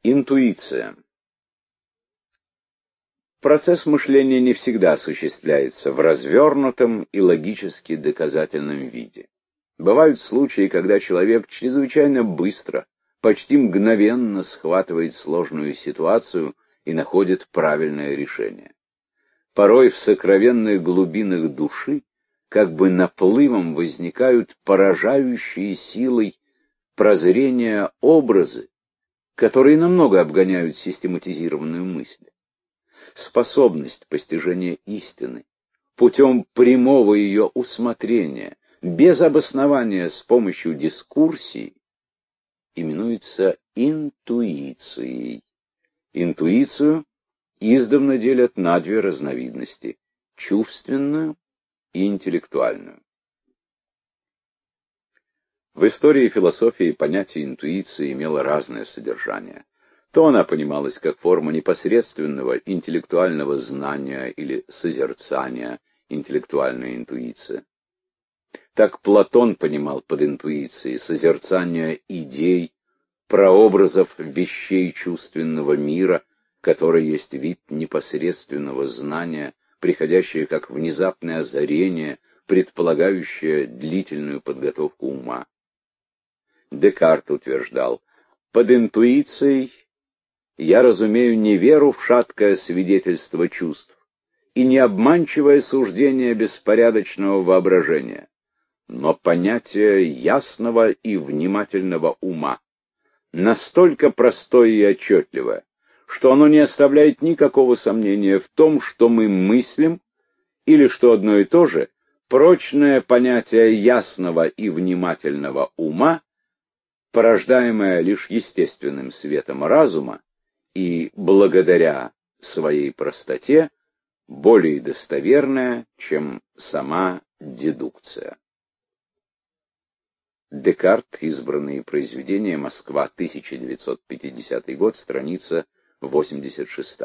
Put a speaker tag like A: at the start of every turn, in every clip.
A: Интуиция. Процесс мышления не всегда осуществляется в развернутом и логически доказательном виде. Бывают случаи, когда человек чрезвычайно быстро, почти мгновенно схватывает сложную ситуацию и находит правильное решение. Порой в сокровенных глубинах души как бы наплывом возникают поражающие силой прозрения образы, которые намного обгоняют систематизированную мысль. Способность постижения истины путем прямого ее усмотрения, без обоснования с помощью дискурсии, именуется интуицией. Интуицию издавна делят на две разновидности – чувственную и интеллектуальную. В истории и философии понятие интуиции имело разное содержание. То она понималась как форма непосредственного интеллектуального знания или созерцания, интеллектуальная интуиция. Так Платон понимал под интуицией созерцание идей, прообразов вещей чувственного мира, который есть вид непосредственного знания, приходящее как внезапное озарение, предполагающее длительную подготовку ума. Декарт утверждал: под интуицией я разумею не веру в шаткое свидетельство чувств и не обманчивое суждение беспорядочного воображения, но понятие ясного и внимательного ума, настолько простое и отчетливое, что оно не оставляет никакого сомнения в том, что мы мыслим, или, что одно и то же, прочное понятие ясного и внимательного ума, порождаемое лишь естественным светом разума, и благодаря своей простоте более достоверная, чем сама дедукция. Декарт. Избранные произведения. Москва, 1950 год, страница 86.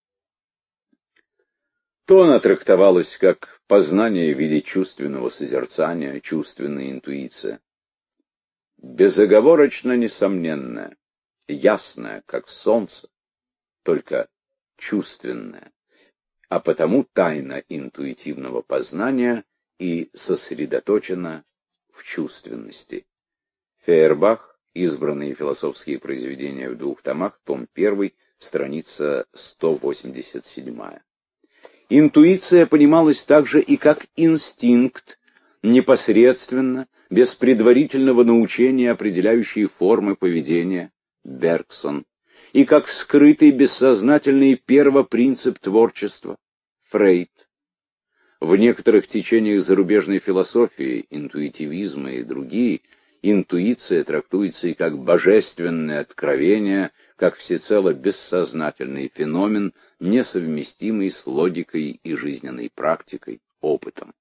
A: То она трактовалась как познание в виде чувственного созерцания, чувственная интуиция. Безоговорочно несомненная, ясная, как солнце, только чувственная, а потому тайна интуитивного познания и сосредоточена в чувственности. Фейербах. Избранные философские произведения в 2 томах, том 1, страница 187. Интуиция понималась также и как инстинкт, непосредственно, без предварительного научения, определяющий формы поведения, Бергсон, и как скрытый бессознательный первопринцип творчества, Фрейд. В некоторых течениях зарубежной философии, интуитивизма и другие, интуиция трактуется и как божественное откровение, как всецело бессознательный феномен, несовместимый с логикой и жизненной практикой, опытом.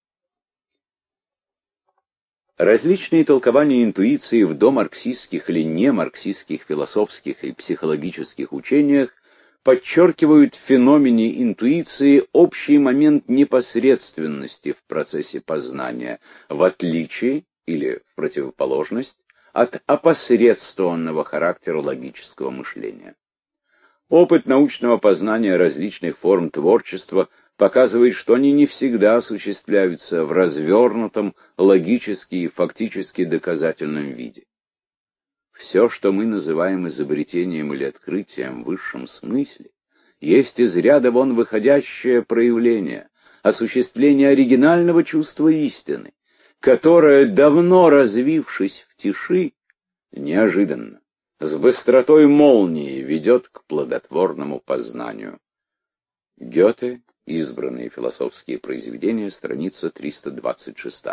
A: Различные толкования интуиции в домарксистских или немарксистских философских и психологических учениях подчеркивают в феномене интуиции общий момент непосредственности в процессе познания, в отличие или в противоположность от опосредствованного характера логического мышления. Опыт научного познания различных форм творчества показывает, что они не всегда осуществляются в развернутом, логически и фактически доказательном виде. Все, что мы называем изобретением или открытием в высшем смысле, есть из ряда вон выходящее проявление, осуществление оригинального чувства истины, которое, давно развившись в тиши, неожиданно, с быстротой молнии ведет к плодотворному познанию. Гёте. Избранные философские произведения, страница 326.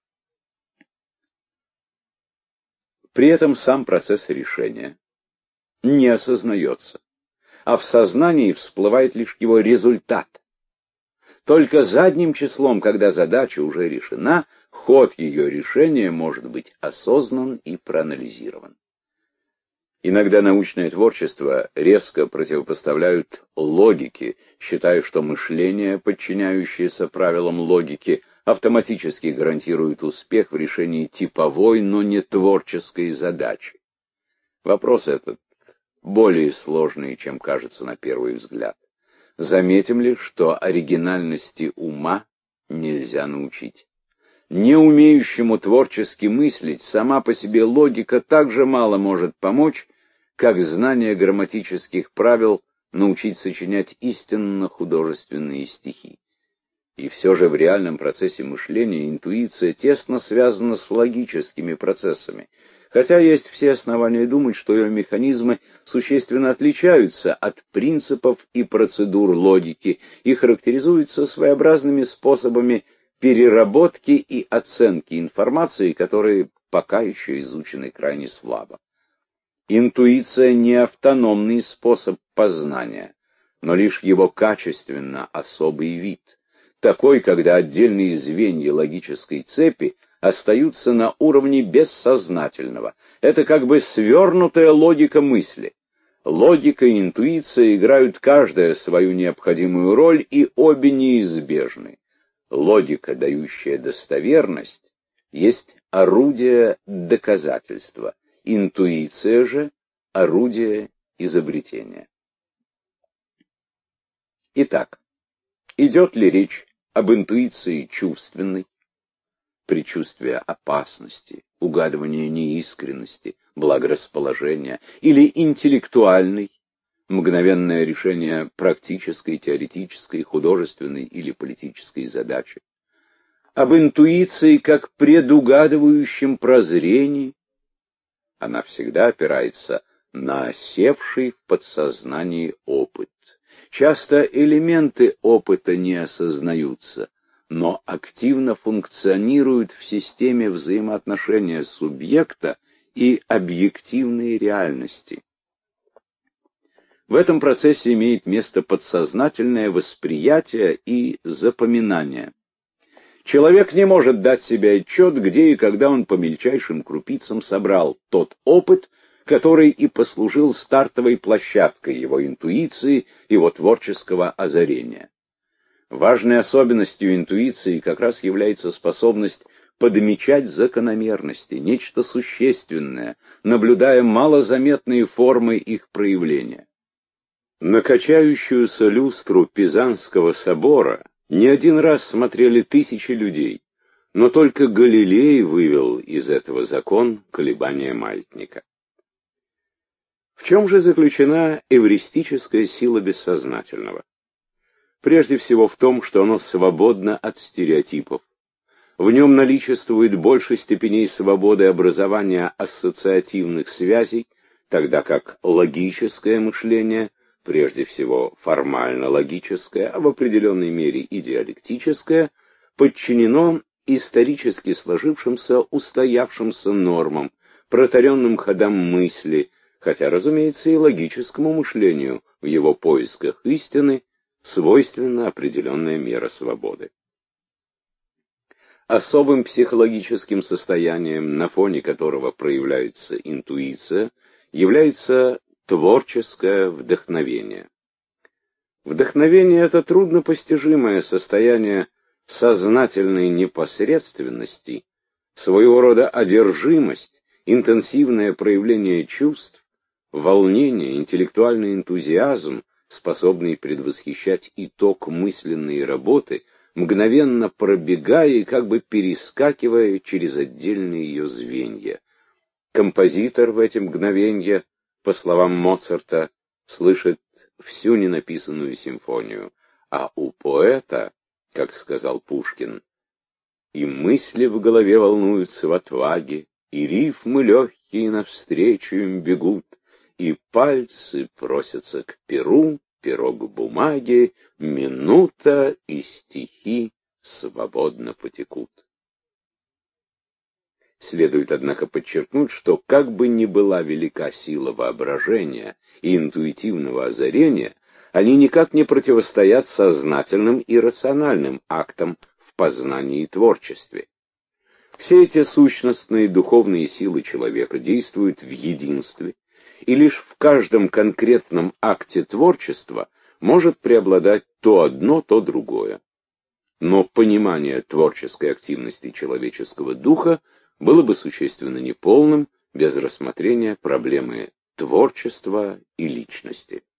A: При этом сам процесс решения не осознается, а в сознании всплывает лишь его результат. Только задним числом, когда задача уже решена, ход ее решения может быть осознан и проанализирован. Иногда научное творчество резко противопоставляют логике, считая, что мышление, подчиняющееся правилам логики, автоматически гарантирует успех в решении типовой, но не творческой задачи. Вопрос этот более сложные, чем кажется на первый взгляд. Заметим ли, что оригинальности ума нельзя научить? Не умеющему творчески мыслить сама по себе логика так же мало может помочь, как знание грамматических правил научить сочинять истинно художественные стихи. И все же в реальном процессе мышления интуиция тесно связана с логическими процессами, хотя есть все основания думать, что ее механизмы существенно отличаются от принципов и процедур логики и характеризуются своеобразными способами переработки и оценки информации, которые пока еще изучены крайне слабо. Интуиция не автономный способ познания, но лишь его качественно особый вид, такой, когда отдельные звенья логической цепи остаются на уровне бессознательного. Это как бы свернутая логика мысли. Логика и интуиция играют каждая свою необходимую роль, и обе неизбежны. Логика, дающая достоверность, есть орудие доказательства, интуиция же — орудие изобретения. Итак, идет ли речь об интуиции чувственной, предчувствие опасности, угадывание неискренности, благорасположения, или интеллектуальной, мгновенное решение практической, теоретической, художественной или политической задачи, об интуиции как предугадывающем прозрении? Она всегда опирается на осевший в подсознании опыт. Часто элементы опыта не осознаются, но активно функционируют в системе взаимоотношения субъекта и объективной реальности. В этом процессе имеет место подсознательное восприятие и запоминание. Человек не может дать себе отчет, где и когда он по мельчайшим крупицам собрал тот опыт, который и послужил стартовой площадкой его интуиции, его творческого озарения. Важной особенностью интуиции как раз является способность подмечать закономерности, нечто существенное, наблюдая малозаметные формы их проявления. На качающуюся люстру Пизанского собора не один раз смотрели тысячи людей, но только Галилей вывел из этого закон колебания маятника. В чем же заключена эвристическая сила бессознательного? Прежде всего в том, что оно свободно от стереотипов. В нем наличествует больше степеней свободы образования ассоциативных связей, тогда как логическое мышление, прежде всего формально-логическое, а в определенной мере и диалектическое, подчинено исторически сложившимся устоявшимся нормам, протаренным ходам мысли, хотя, разумеется, и логическому мышлению в его поисках истины свойственна определенная мера свободы. Особым психологическим состоянием, на фоне которого проявляется интуиция, является творческое вдохновение. Вдохновение — это труднопостижимое состояние сознательной непосредственности, своего рода одержимость, интенсивное проявление чувств, волнение, интеллектуальный энтузиазм, способный предвосхищать итог мысленной работы, мгновенно пробегая и как бы перескакивая через отдельные ее звенья. Композитор в эти мгновенья, по словам Моцарта, слышит всю ненаписанную симфонию, а у поэта, как сказал Пушкин, и мысли в голове волнуются в отваге, и рифмы легкие навстречу им бегут, и пальцы просятся к перу, перо к бумаге, минута и стихи свободно потекут. Следует, однако, подчеркнуть, что как бы ни была велика сила воображения и интуитивного озарения, они никак не противостоят сознательным и рациональным актам в познании и творчестве. Все эти сущностные духовные силы человека действуют в единстве, и лишь в каждом конкретном акте творчества может преобладать то одно, то другое. Но понимание творческой активности человеческого духа было бы существенно неполным без рассмотрения проблемы творчества и личности.